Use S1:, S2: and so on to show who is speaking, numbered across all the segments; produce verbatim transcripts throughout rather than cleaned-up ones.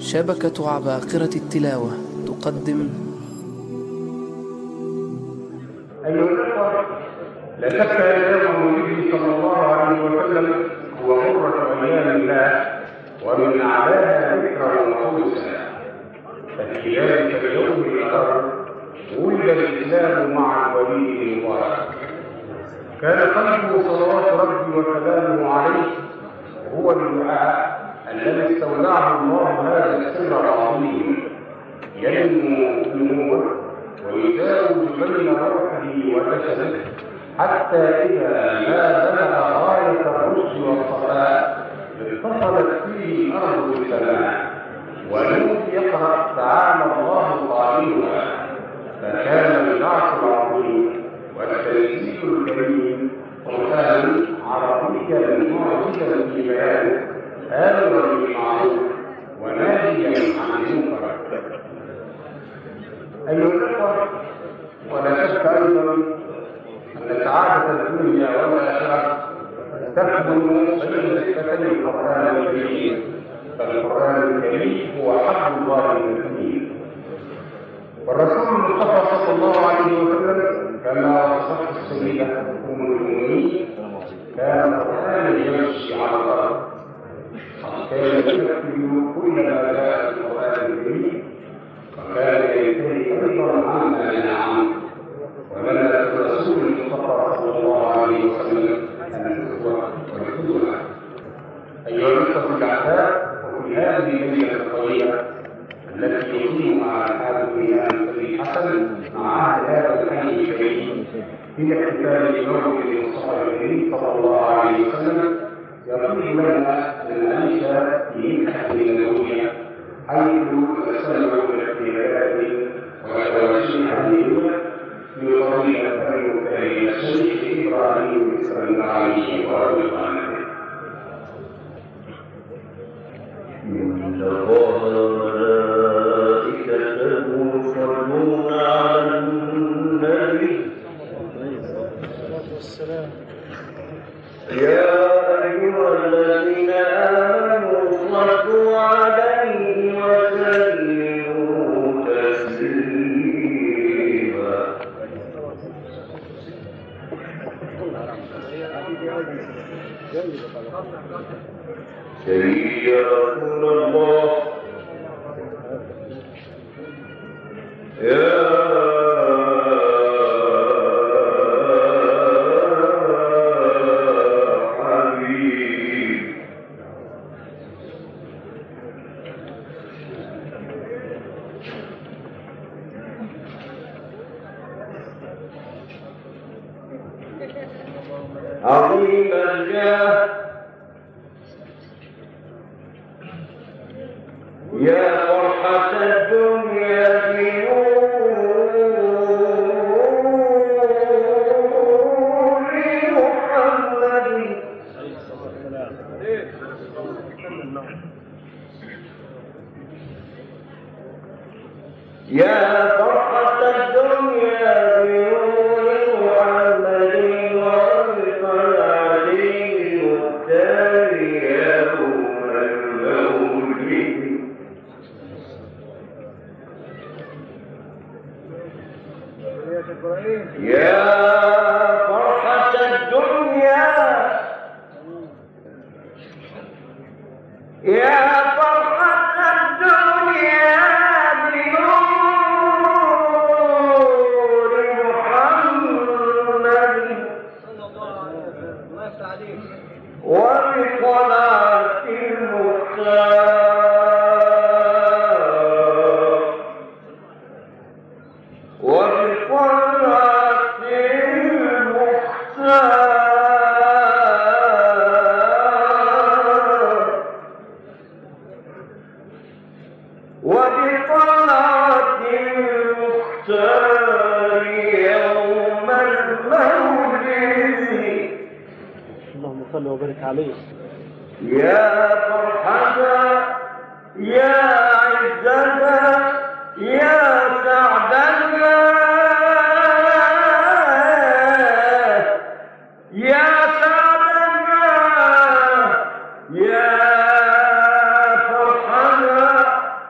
S1: شبكة عباقرة التلاوة تقدم.
S2: أيها الأخوة، لا شك أن يوم النبي صلى الله عليه وسلم هو قرة أيام الله ومن أعلاها ذكرا وخلصا، ففي ذلك اليوم الأخر ولد الإسلام مع الولي المبارك. كان قلبه صلوات ربي وسلامه عليه هو الدعاء الذي استودعه الله هذا السر العظيم ينمو بنور ويزاوج بين روحه وجسده حتى إذا ما بلغ غاية الرشد والصفاء اتصلت فيه الأرض بالسماء ونور يقرأ تعالى الله قائلها. فكان البعث العظيم والتنزيل الكريم قرآن عربيا معجزا في بيانه آمرا بالمعروف وناهيا عن المنكر. أيها الأخوة، ولا شك أيضا أن سعادة الدنيا والآخرة تخدم بين ذكرتي القرآن الكريم، فالقرآن الكريم هو حبل الله المتين. والرسول المصطفى صلى الله عليه وسلم كما وصفه السيدة أم المؤمنين كان القرآن يمشي على الأرض حتى يكفي كل ما جاء في القرآن الكريم، وكان ينتهي أيضا عما نعم. ومنع الرسول المصطفى صلى الله عليه وسلم الأسوة والقدوة. أيها الأخوة الأحباب، وفي هذه الليلة الطويلة التي يقيمها أصحاب الإمام سيد حسن مع أهل هذا الحي الكريم في احتفال بمولد المصطفى الكريم صلى الله عليه وسلم، يطيب لنا العيش في منحة النبوية حيث نستمع لاحتفالات وتواشيح دينية بفضيلة المكرم الشيخ إبراهيم بن علي ورضوانه.
S3: إن الله وملائكته يصلون على النبي يا أيها الذين آمنوا صلوا عليه وسلموا تسليما. سيدي يا رسول الله، يا حبيب، عظيم الجاه، يا فرحة الدنيا بنور محمد، يا فرحة الدنيا بنور محمد وارفع عليه المختار يوم المولد. يا فرحة الدنيا، يا فرحة الدنيا بنور محمد وبطلعة المختار
S4: صل وبارك عليه.
S3: يا فرحة، يا عزة، يا سعدنا، يا سعدنا، يا فرحة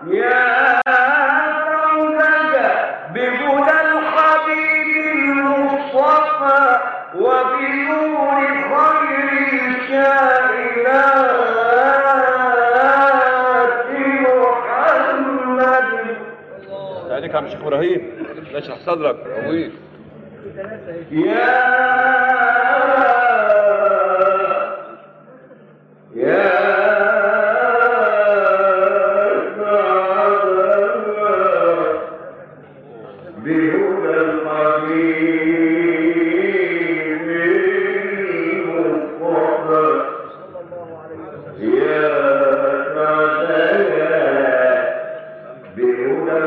S4: شيخ ابراهيم اشرح صدرك قويك.
S3: يا يا بهدى الحبيب المصطفى يا سعدنا بهدى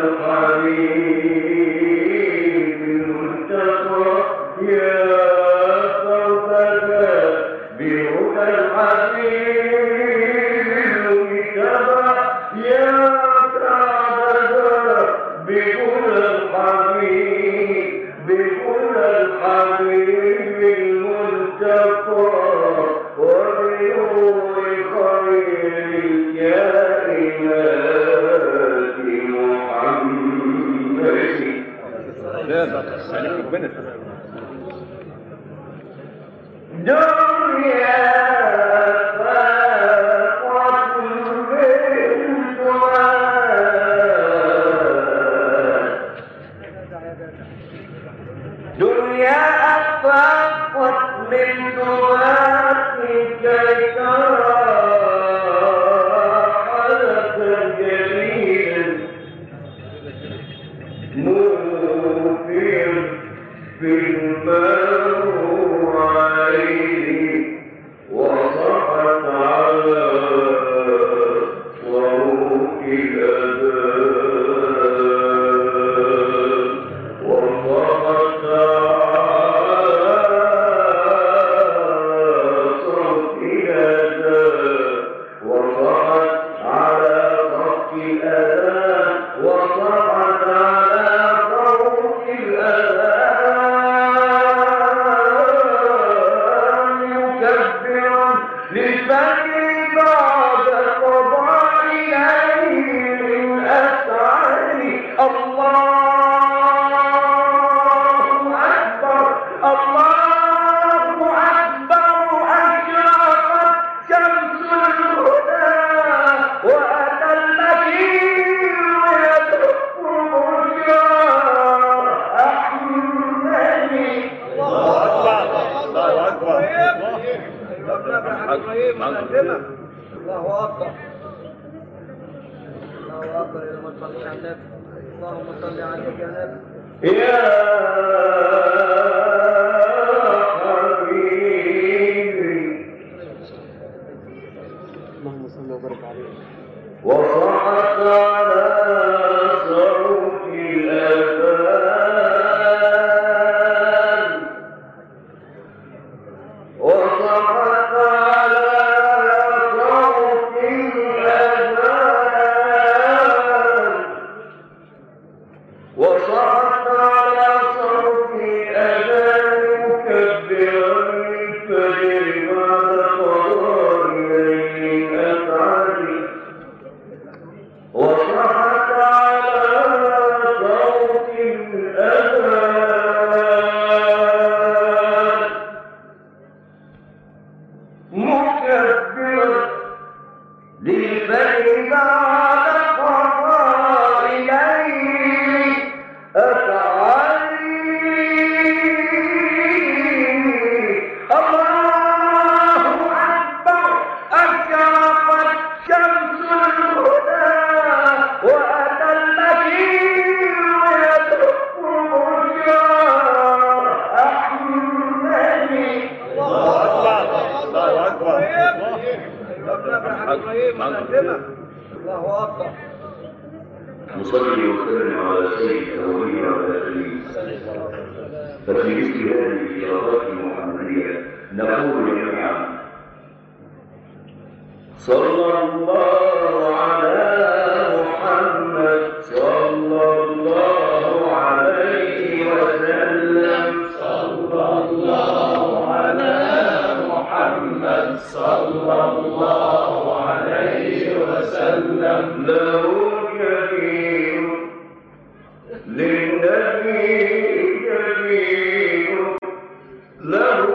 S3: الحبيب المصطفى يا سعدنا بهدى الحبيب المصطفى يا سعدنا بهدى الحبيب بهدى الحبيب المصطفى وبنور خير الكائنات محمد.
S4: لا لا عليك ربنا.
S3: دنيا فاقت بالدعاء دنيا أفاقت من دعاء كي ترى حدثا جليلا موفر في الماء عليه وصحت على صوت الأذان وصحت الله أكبر الله أكبر اللهم صل على النبي اللهم صل عليك يا نبي يا حبيبي
S1: اللهم صل وبارك عليه
S3: وصحت على صوت الأذان وصحت على صوت الأذان وصحت على صوت الأذان مكبرا الفجر بعد قضاء الليل الأسعد وصحت على صوت الأذان مكبرا للفجر بعد قضاء الليل أسعد الله أكبر أشرقت شمس الهدى وأتى البشير يدق بشرى أحمدي
S4: الله أكبر
S3: الله أكبر
S5: نصلي وسلم على سيد الأولين وعلى آله ففي مثل هذه الزيارات المحمدية نقول جميعا صلى الله على محمد صلى الله عليه وسلم صلى الله على محمد صلى الله عليه وسلم له كبير للنبي كبير له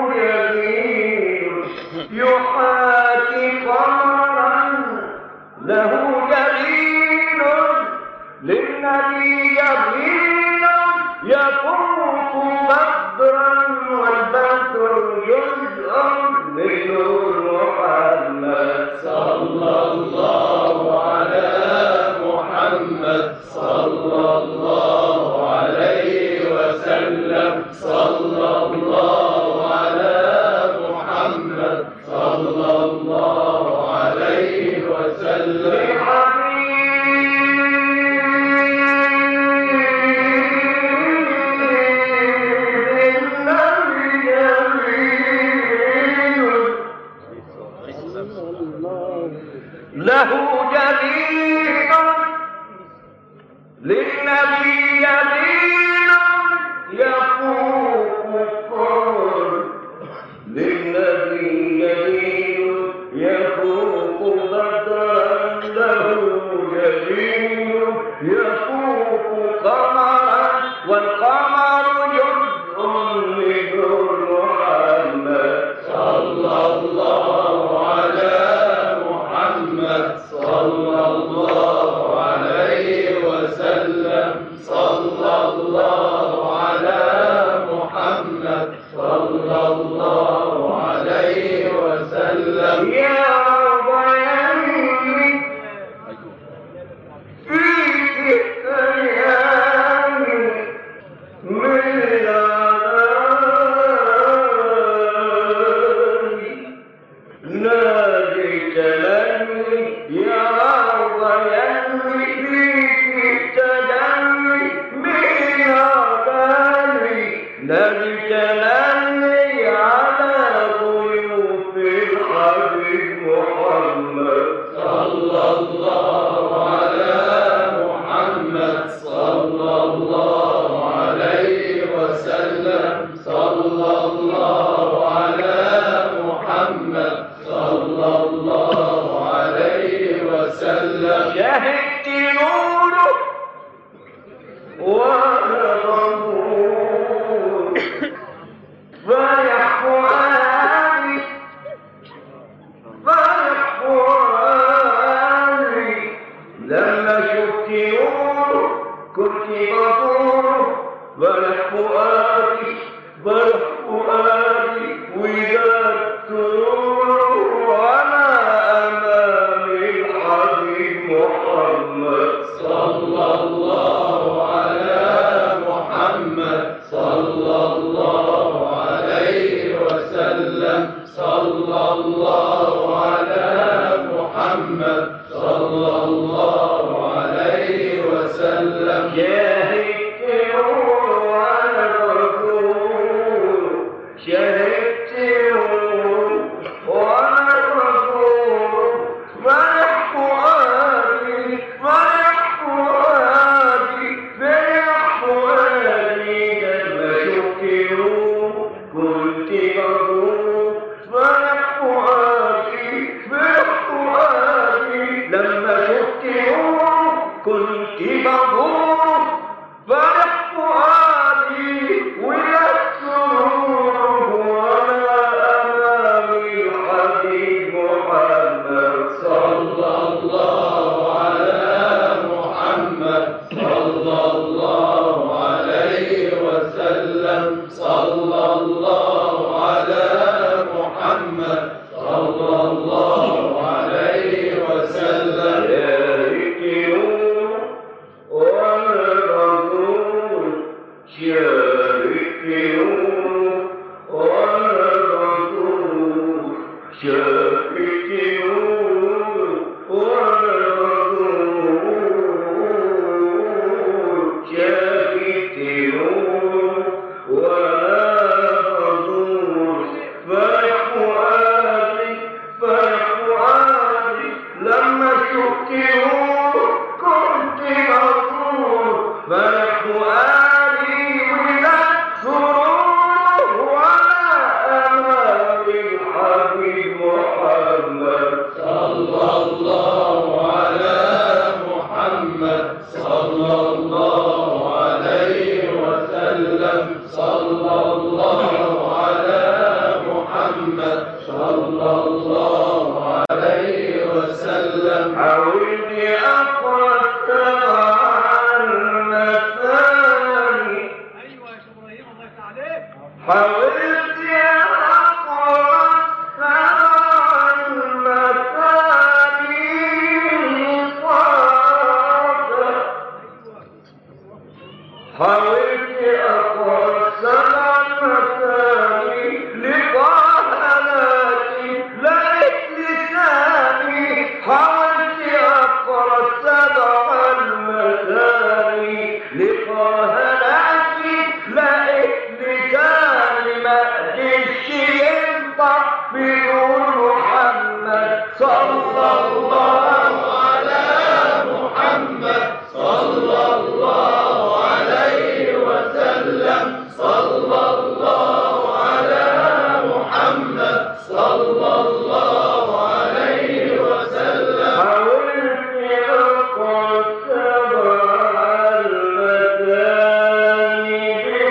S5: جميل يحاكي قمرا له جميل للنبي جبين يفوق بدرا والبدر جزء من محمد
S6: صلى الله على محمد صلى الله عليه وسلم صلى الله على محمد صلى الله عليه وسلم
S5: له جبين للنبي جبين يفوق القول للنبي جبين يفوق بدرا له جبين يفوق قمرا والقمر جزء من محمد
S6: صلى الله على محمد صلى الله عليه وسلم صلى الله على محمد صلى الله عليه وسلم
S5: يا ضيامي في الأيام من ناديت لني يا ضيامي فيك تدمي من عبالي ناديت لني على ضيوف الحبيب محمد
S6: صلى الله على محمد صلى الله عليه وسلم صلى الله على محمد صلى الله عليه وسلم
S5: شهدت نوره وانا مغمور فرح فؤادي فرح فؤادي لما شفت نوره كنت مغمور فرح فؤادي فرح فؤادي وجدت نوره وانا امام الحبيب محمد
S6: صلى الله على محمد صلى الله عليه وسلم صلى الله على محمد صلى الله عليه وسلم
S5: شهدت نوره وانا مغمور شهدت نوره وانا مغمور فرح فؤادي فرح فؤادي فرح فؤادي لما شفت نوره كنت مغمور فرح فؤادي فرح فؤادي لما شفت نوره كنت مغمور فرح فؤادي ولدت نوره وانا امام الحبيب محمد
S6: صلى الله على محمد صلى الله عليه وسلم صلى الله على محمد صلى الله عليه وسلم
S5: شارك نور وانا مغمور شارك نور وانا مغمور شارك نور وانا مغمور شارك نور وانا مغمور فرح فؤادي فرح فؤادي لما شفت نور كنت مغمور فرح فؤادي ولدت سرور وانا امام الحبيب محمد
S6: صلى الله على محمد صلى الله عليه وسلم صلى الله على محمد صلى الله عليه وسلم
S5: حاولت اقرا السمع صلى الله على محمد صلى الله عليه وسلم صلى الله على محمد صلى الله عليه وسلم حولت السبع المثاني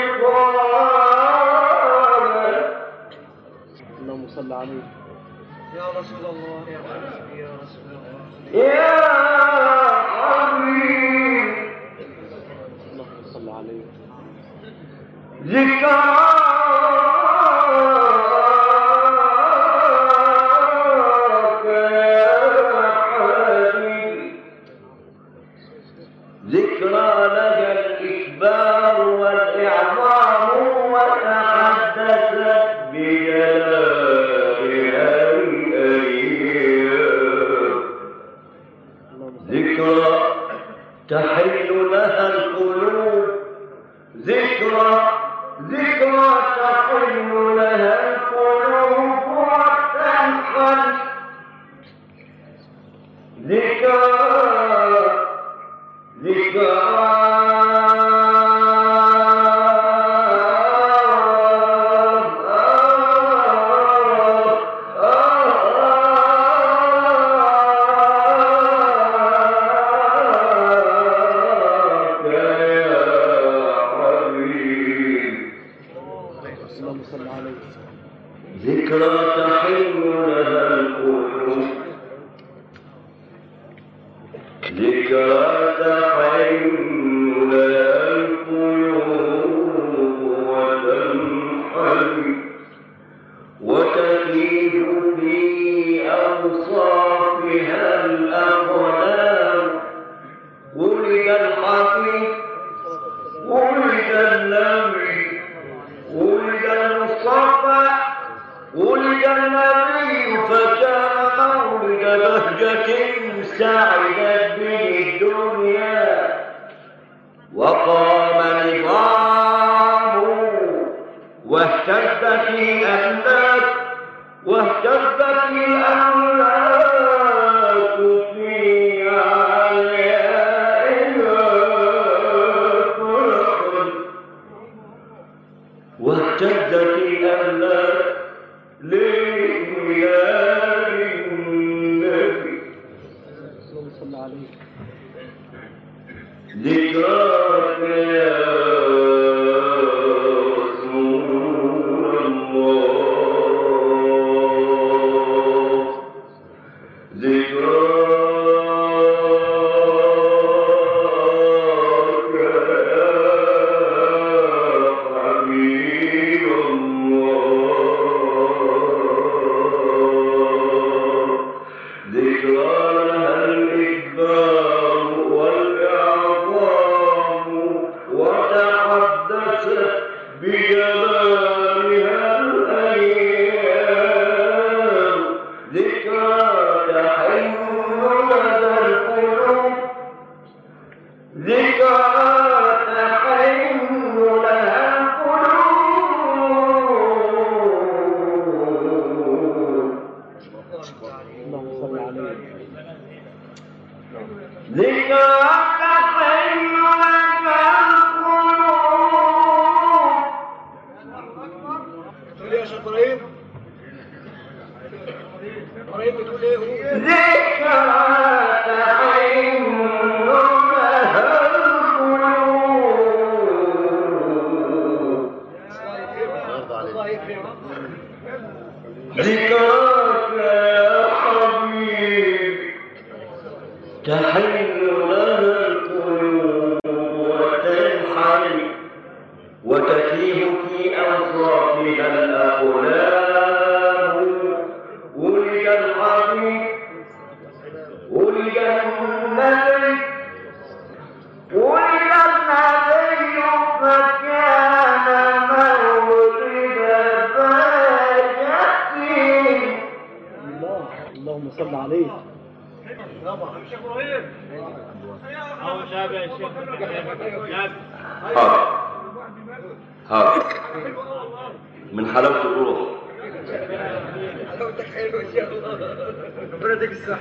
S5: بقرار.
S1: اللهم صل عليه
S3: يا رسول الله يا حبيبي يا رسول الله
S5: يا حبيب
S1: اللهم صل عليه
S5: ذكراك يا حبيب ذكرى لك الإكبار والإعظام وتحدثت بجلالها الأيام ذكرى تحل لها القلوب ذكرى ذكرى تحل لها القلوب وتنحل ذكرى ذكرى ذكرى تحل لها القلوب ذكرى تحل لها القلوب وتنحل وتكيد في أوصافها الأقلام ولد الحبيب ولد النبي ولد المصطفى ولد النبي فكان مولد بهجة سعدت به الدنيا وقام نظامه واهتزت الأملاك واهتزت الأملاك في عليائها واهتزت الأملاك لميلاد النبي
S1: اللهم صل عليه
S5: ذكراك يا رسول الله ذكراك يا حبيب الله ذكرى لها الإكبار والإعظام وتحدثت بجلالها الأيام ذكرى تحن لدى القلوب ذكرى تحن لها القلوب
S1: اللهم صل عليه
S5: ذكرى تحن لها القلوب
S3: يا شيخ ابراهيم ابراهيم بتقول ايه هو
S5: ذكرى تحن لها القلوب
S3: الله يكرمك
S5: ذكراك يا حبيب تحل لها القلوب وتنحل وتتيه في أوصافها الأقلام ولد الحبيب ولد النبي ولد النبي فكان مولد بهجة
S1: الله اللهم صل عليه
S5: حاضر حاضر من حلاوة الروح
S3: حلاوتك حلوه ان شاء الله. ربنا يديك الصحه.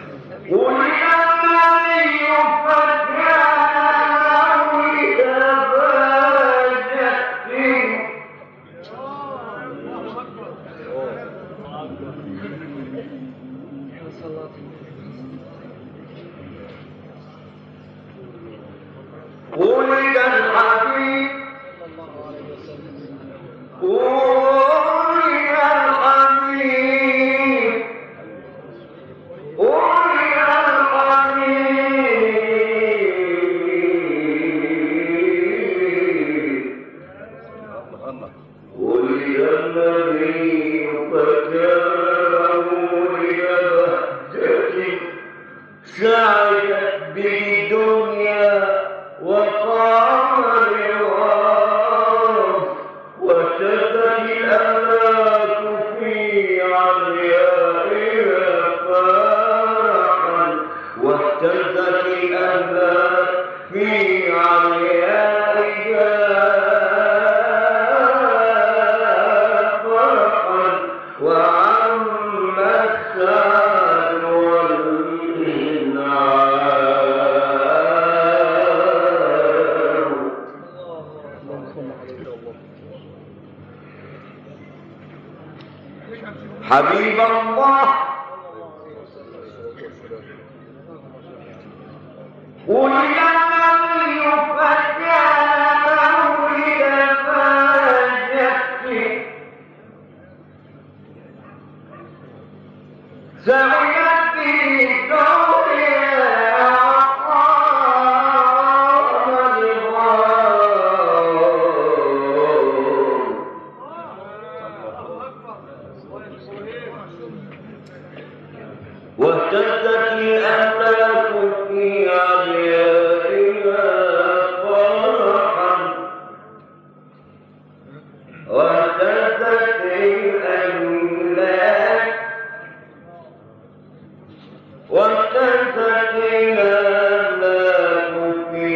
S5: ولد الحبيب ولد الحبيب ولد الحبيب ولد النبي فكان ولد بهجة سعدت بالدنيا وقام الرواح واشتدت الأملاك في عليائها فرحا واهتزت الأملاك في عليائها فرحا وعم السعد حبيب الله ولد النبي فكان ولد فجأته سعيت به الدنيا وقام الغار واهتزت الأملاك في عليائها فرحا واهتزت الأملاك واهتزت الأملاك في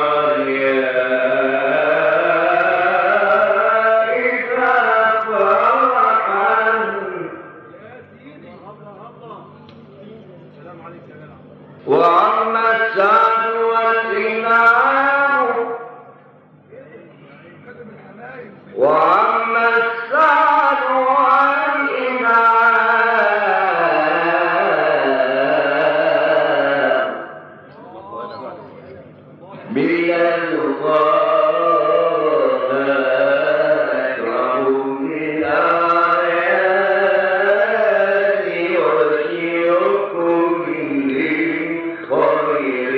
S5: عليائها فرحا وعم السعد والإنعام وعم السعد والإنعام بلا الغابة أكرم للأعياد وشيوخكم للخير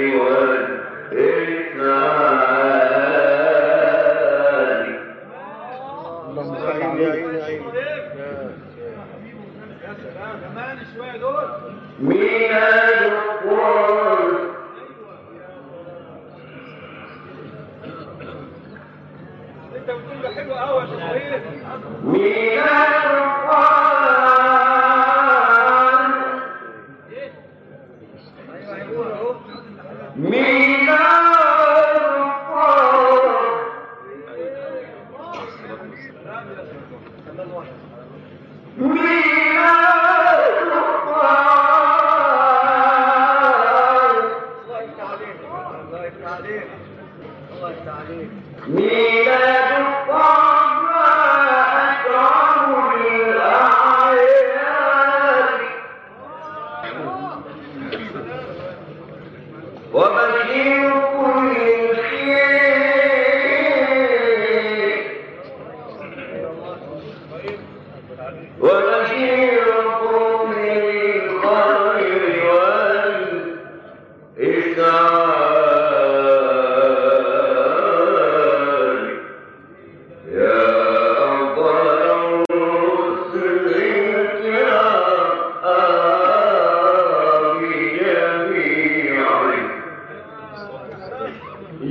S5: والإحسان
S1: اللهم صل عليه.
S5: ميلاد القرآن
S3: انت بتقول له حلو قوي يا شيخ.
S5: ميلاد القرآن
S3: ايوه هيقول اهو.
S5: ميلاد القرآن ميلاد القرآن
S3: الله يفتح عليك. الله يفتح عليك. الله يفتح عليك.
S5: ميلاد القرآن أكرم للأعياد وبشير كل خير وبشير كل خير والإسعاد يا أفضل الرسل الكرام جميعا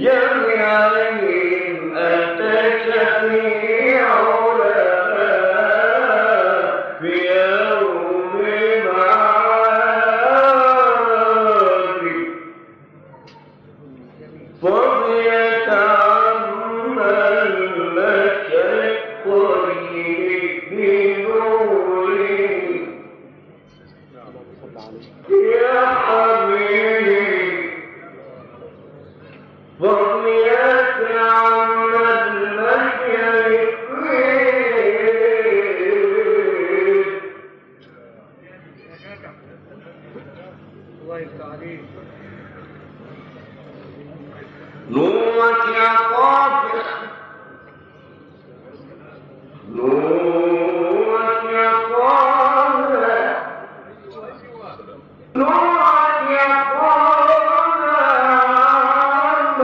S3: الله يفتح عليك.
S5: نورك يا طافح نورك يا طافح نورك يا طافح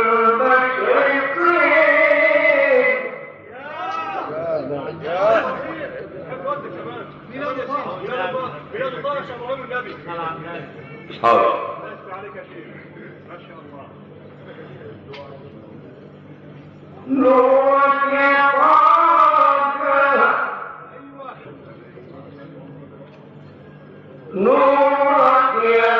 S5: المشرقين حاضر نورك يا طافح نورك يا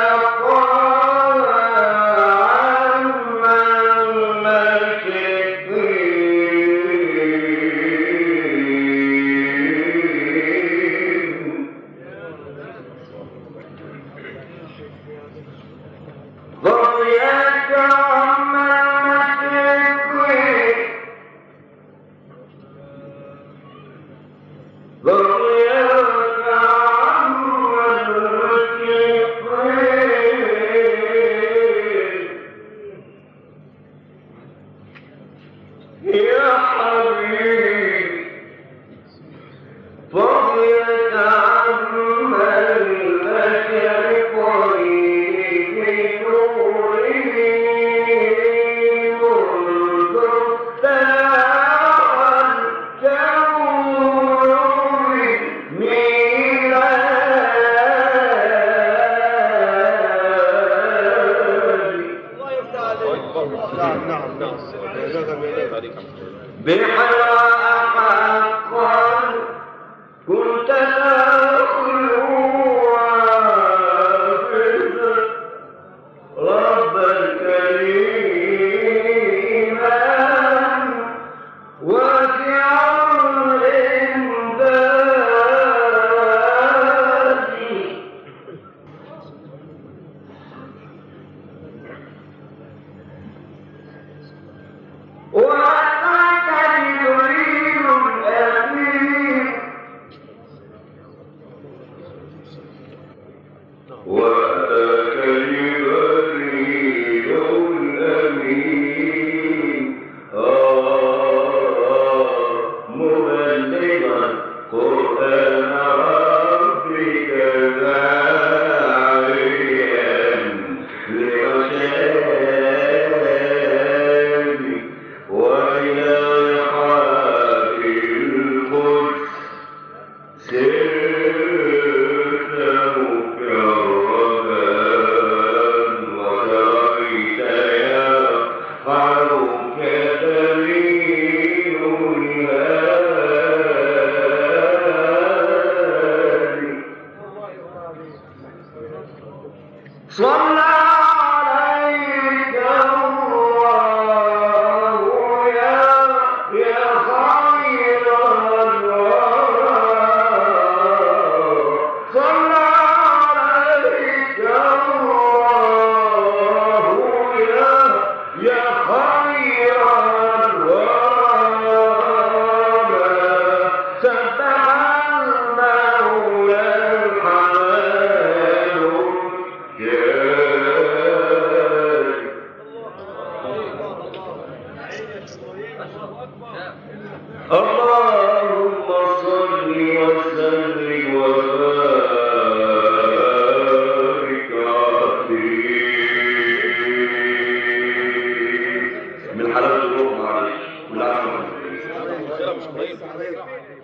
S5: من حلاوة الروح معلش والعافية.